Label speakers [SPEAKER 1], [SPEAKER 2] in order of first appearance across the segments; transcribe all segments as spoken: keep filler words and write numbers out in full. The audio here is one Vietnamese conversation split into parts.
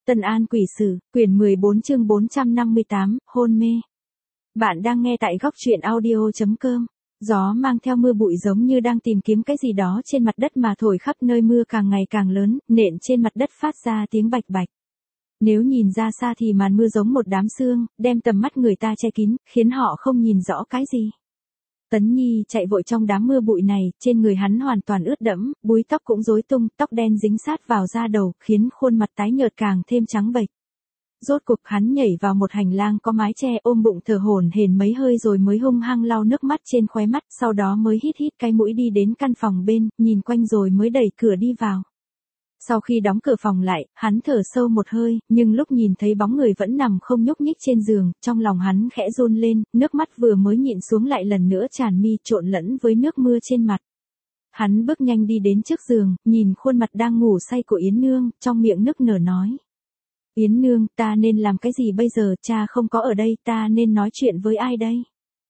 [SPEAKER 1] Tân An Quỷ Sử, quyển mười bốn chương bốn trăm năm mươi tám, hôn mê. Bạn đang nghe tại góc truyện audio chấm com. Gió mang theo mưa bụi giống như đang tìm kiếm cái gì đó trên mặt đất mà thổi khắp nơi, mưa càng ngày càng lớn, nện trên mặt đất phát ra tiếng bạch bạch. Nếu nhìn ra xa thì màn mưa giống một đám sương, đem tầm mắt người ta che kín, khiến họ không nhìn rõ cái gì. Tấn Nhi chạy vội trong đám mưa bụi này, trên người hắn hoàn toàn ướt đẫm, búi tóc cũng rối tung, tóc đen dính sát vào da đầu, khiến khuôn mặt tái nhợt càng thêm trắng bệch. Rốt cuộc hắn nhảy vào một hành lang có mái che, ôm bụng thở hổn hển mấy hơi rồi mới hung hăng lau nước mắt trên khóe mắt, sau đó mới hít hít cái mũi đi đến căn phòng bên, nhìn quanh rồi mới đẩy cửa đi vào. Sau khi đóng cửa phòng lại, hắn thở sâu một hơi, nhưng lúc nhìn thấy bóng người vẫn nằm không nhúc nhích trên giường, trong lòng hắn khẽ run lên, nước mắt vừa mới nhịn xuống lại lần nữa tràn mi, trộn lẫn với nước mưa trên mặt. Hắn bước nhanh đi đến trước giường, nhìn khuôn mặt đang ngủ say của Yến Nương, trong miệng nức nở nói: Yến Nương, ta nên làm cái gì bây giờ, cha không có ở đây, ta nên nói chuyện với ai đây?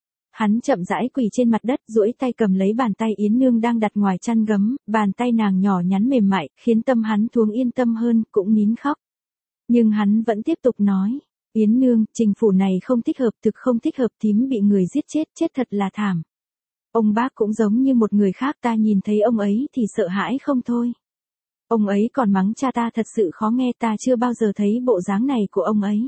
[SPEAKER 1] Hắn chậm rãi quỳ trên mặt đất, duỗi tay cầm lấy bàn tay Yến Nương đang đặt ngoài chăn gấm, bàn tay nàng nhỏ nhắn mềm mại, khiến tâm hắn thoáng yên tâm hơn, cũng nín khóc. Nhưng hắn vẫn tiếp tục nói: Yến Nương, trình phủ này không thích hợp, thực không thích hợp, thím bị người giết chết, chết thật là thảm. Ông bác cũng giống như một người khác, ta nhìn thấy ông ấy thì sợ hãi không thôi. Ông ấy còn mắng cha ta thật sự khó nghe, ta chưa bao giờ thấy bộ dáng này của ông ấy.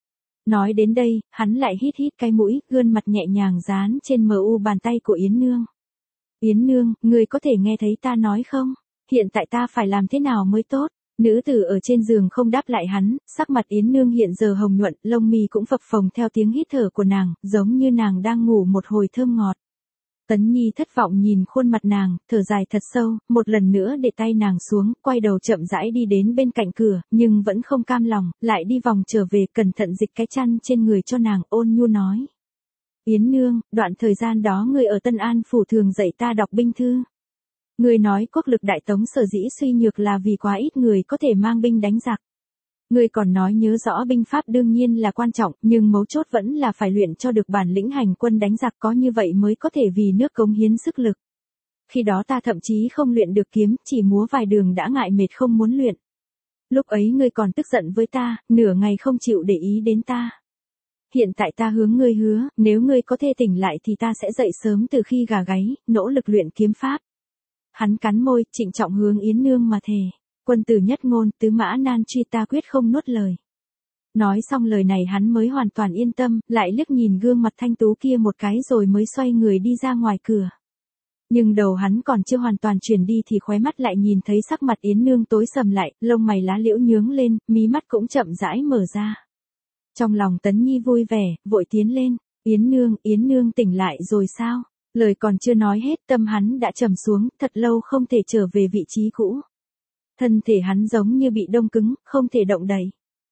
[SPEAKER 1] Nói đến đây, hắn lại hít hít cái mũi, gương mặt nhẹ nhàng dán trên mờ u bàn tay của Yến Nương. Yến Nương, người có thể nghe thấy ta nói không? Hiện tại ta phải làm thế nào mới tốt? Nữ tử ở trên giường không đáp lại hắn, sắc mặt Yến Nương hiện giờ hồng nhuận, lông mi cũng phập phồng theo tiếng hít thở của nàng, giống như nàng đang ngủ một hồi thơm ngọt. Tấn Nhi thất vọng nhìn khuôn mặt nàng, thở dài thật sâu, một lần nữa để tay nàng xuống, quay đầu chậm rãi đi đến bên cạnh cửa, nhưng vẫn không cam lòng, lại đi vòng trở về, cẩn thận dịch cái chăn trên người cho nàng, ôn nhu nói: Yến Nương, đoạn thời gian đó người ở Tân An phủ thường dạy ta đọc binh thư. Người nói quốc lực Đại Tống sở dĩ suy nhược là vì quá ít người có thể mang binh đánh giặc. Người còn nói nhớ rõ binh pháp đương nhiên là quan trọng, nhưng mấu chốt vẫn là phải luyện cho được bản lĩnh hành quân đánh giặc, có như vậy mới có thể vì nước cống hiến sức lực. Khi đó ta thậm chí không luyện được kiếm, chỉ múa vài đường đã ngại mệt không muốn luyện. Lúc ấy ngươi còn tức giận với ta, nửa ngày không chịu để ý đến ta. Hiện tại ta hướng ngươi hứa, nếu ngươi có thể tỉnh lại thì ta sẽ dậy sớm từ khi gà gáy, nỗ lực luyện kiếm pháp. Hắn cắn môi, trịnh trọng hướng Yến Nương mà thề. Quân tử nhất ngôn, tứ mã nan truy, ta quyết không nuốt lời. Nói xong lời này hắn mới hoàn toàn yên tâm, lại liếc nhìn gương mặt thanh tú kia một cái rồi mới xoay người đi ra ngoài cửa. Nhưng đầu hắn còn chưa hoàn toàn chuyển đi thì khóe mắt lại nhìn thấy sắc mặt Yến Nương tối sầm lại, lông mày lá liễu nhướng lên, mí mắt cũng chậm rãi mở ra. Trong lòng Tấn Nhi vui vẻ, vội tiến lên: Yến Nương, Yến Nương tỉnh lại rồi sao? Lời còn chưa nói hết, tâm hắn đã trầm xuống, thật lâu không thể trở về vị trí cũ. Thân thể hắn giống như bị đông cứng, không thể động đậy.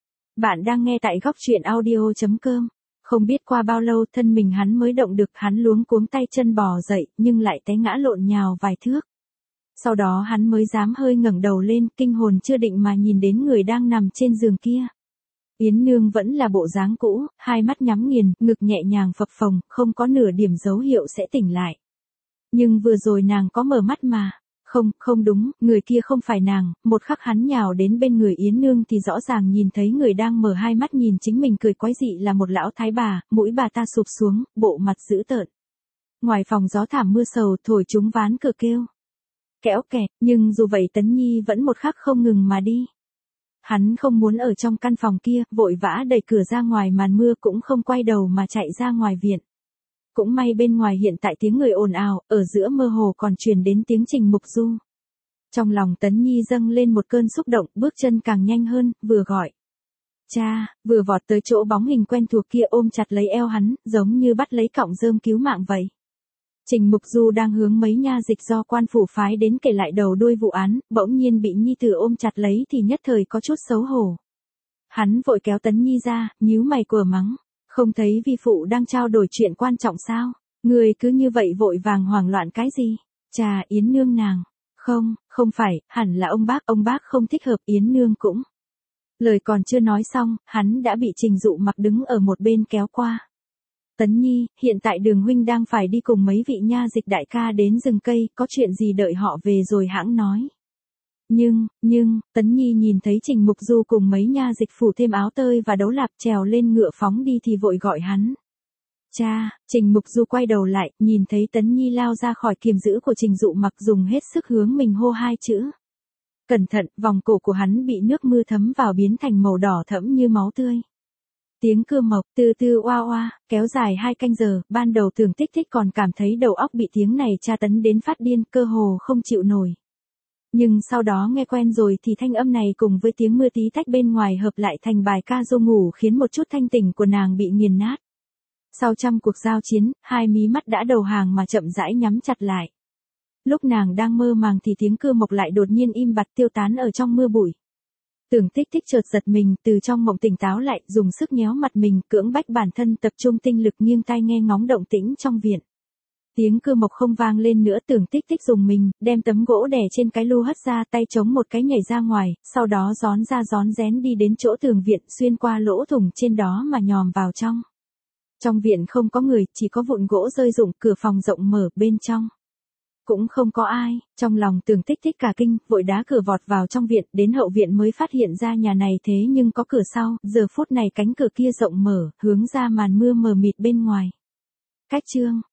[SPEAKER 1] Bạn đang nghe tại góc truyện audio chấm com. Không biết qua bao lâu thân mình hắn mới động được, hắn luống cuống tay chân bò dậy, nhưng lại té ngã lộn nhào vài thước. Sau đó hắn mới dám hơi ngẩng đầu lên, kinh hồn chưa định mà nhìn đến người đang nằm trên giường kia. Yến Nương vẫn là bộ dáng cũ, hai mắt nhắm nghiền, ngực nhẹ nhàng phập phồng, không có nửa điểm dấu hiệu sẽ tỉnh lại. Nhưng vừa rồi nàng có mở mắt mà. Không, không đúng, người kia không phải nàng, một khắc hắn nhào đến bên người Yến Nương thì rõ ràng nhìn thấy người đang mở hai mắt nhìn chính mình cười quái dị là một lão thái bà, mũi bà ta sụp xuống, bộ mặt dữ tợn. Ngoài phòng gió thảm mưa sầu thổi trúng ván cửa kêu kéo kẹt, nhưng dù vậy Tấn Nhi vẫn một khắc không ngừng mà đi. Hắn không muốn ở trong căn phòng kia, vội vã đẩy cửa ra ngoài, màn mưa cũng không quay đầu mà chạy ra ngoài viện. Cũng may bên ngoài hiện tại tiếng người ồn ào, ở giữa mơ hồ còn truyền đến tiếng Trình Mục Du. Trong lòng Tấn Nhi dâng lên một cơn xúc động, bước chân càng nhanh hơn, vừa gọi cha, vừa vọt tới chỗ bóng hình quen thuộc kia ôm chặt lấy eo hắn, giống như bắt lấy cọng rơm cứu mạng vậy. Trình Mục Du đang hướng mấy nha dịch do quan phủ phái đến kể lại đầu đuôi vụ án, bỗng nhiên bị nhi tử ôm chặt lấy thì nhất thời có chút xấu hổ. Hắn vội kéo Tấn Nhi ra, nhíu mày quở mắng: Không thấy vi phụ đang trao đổi chuyện quan trọng sao? Người cứ như vậy vội vàng hoảng loạn cái gì? Chà, Yến Nương nàng. Không, không phải, hẳn là ông bác, ông bác không thích hợp, Yến Nương cũng. Lời còn chưa nói xong, hắn đã bị Trình Dụ Mặc đứng ở một bên kéo qua. Tấn Nhi, hiện tại Đường huynh đang phải đi cùng mấy vị nha dịch đại ca đến rừng cây, có chuyện gì đợi họ về rồi hãng nói. Nhưng, nhưng, Tấn Nhi nhìn thấy Trình Mục Du cùng mấy nha dịch phủ thêm áo tơi và đấu lạp trèo lên ngựa phóng đi thì vội gọi hắn. Cha, Trình Mục Du quay đầu lại, nhìn thấy Tấn Nhi lao ra khỏi kiềm giữ của Trình Dụ Mặc dùng hết sức hướng mình hô hai chữ. Cẩn thận, vòng cổ của hắn bị nước mưa thấm vào biến thành màu đỏ thẫm như máu tươi. Tiếng cưa mộc từ từ oa oa, kéo dài hai canh giờ, ban đầu Tưởng Tích Tích còn cảm thấy đầu óc bị tiếng này tra tấn đến phát điên, cơ hồ không chịu nổi. Nhưng sau đó nghe quen rồi thì thanh âm này cùng với tiếng mưa tí tách bên ngoài hợp lại thành bài ca dô ngủ khiến một chút thanh tỉnh của nàng bị nghiền nát. Sau trăm cuộc giao chiến, hai mí mắt đã đầu hàng mà chậm rãi nhắm chặt lại. Lúc nàng đang mơ màng thì tiếng cưa mộc lại đột nhiên im bặt tiêu tán ở trong mưa bụi. Tưởng Tích Tích chợt giật mình, từ trong mộng tỉnh táo lại, dùng sức nhéo mặt mình, cưỡng bách bản thân tập trung tinh lực nghiêng tai nghe ngóng động tĩnh trong viện. Tiếng cưa mộc không vang lên nữa, Tưởng Tích Tích dùng mình, đem tấm gỗ đè trên cái lu hất ra, tay chống một cái nhảy ra ngoài, sau đó gión ra gión rén đi đến chỗ tường viện, xuyên qua lỗ thủng trên đó mà nhòm vào trong. Trong viện không có người, chỉ có vụn gỗ rơi rụng, cửa phòng rộng mở, bên trong cũng không có ai. Trong lòng Tưởng Tích Tích cả kinh, vội đá cửa vọt vào trong viện, đến hậu viện mới phát hiện ra nhà này thế nhưng có cửa sau, giờ phút này cánh cửa kia rộng mở, hướng ra màn mưa mờ mịt bên ngoài. Cách chương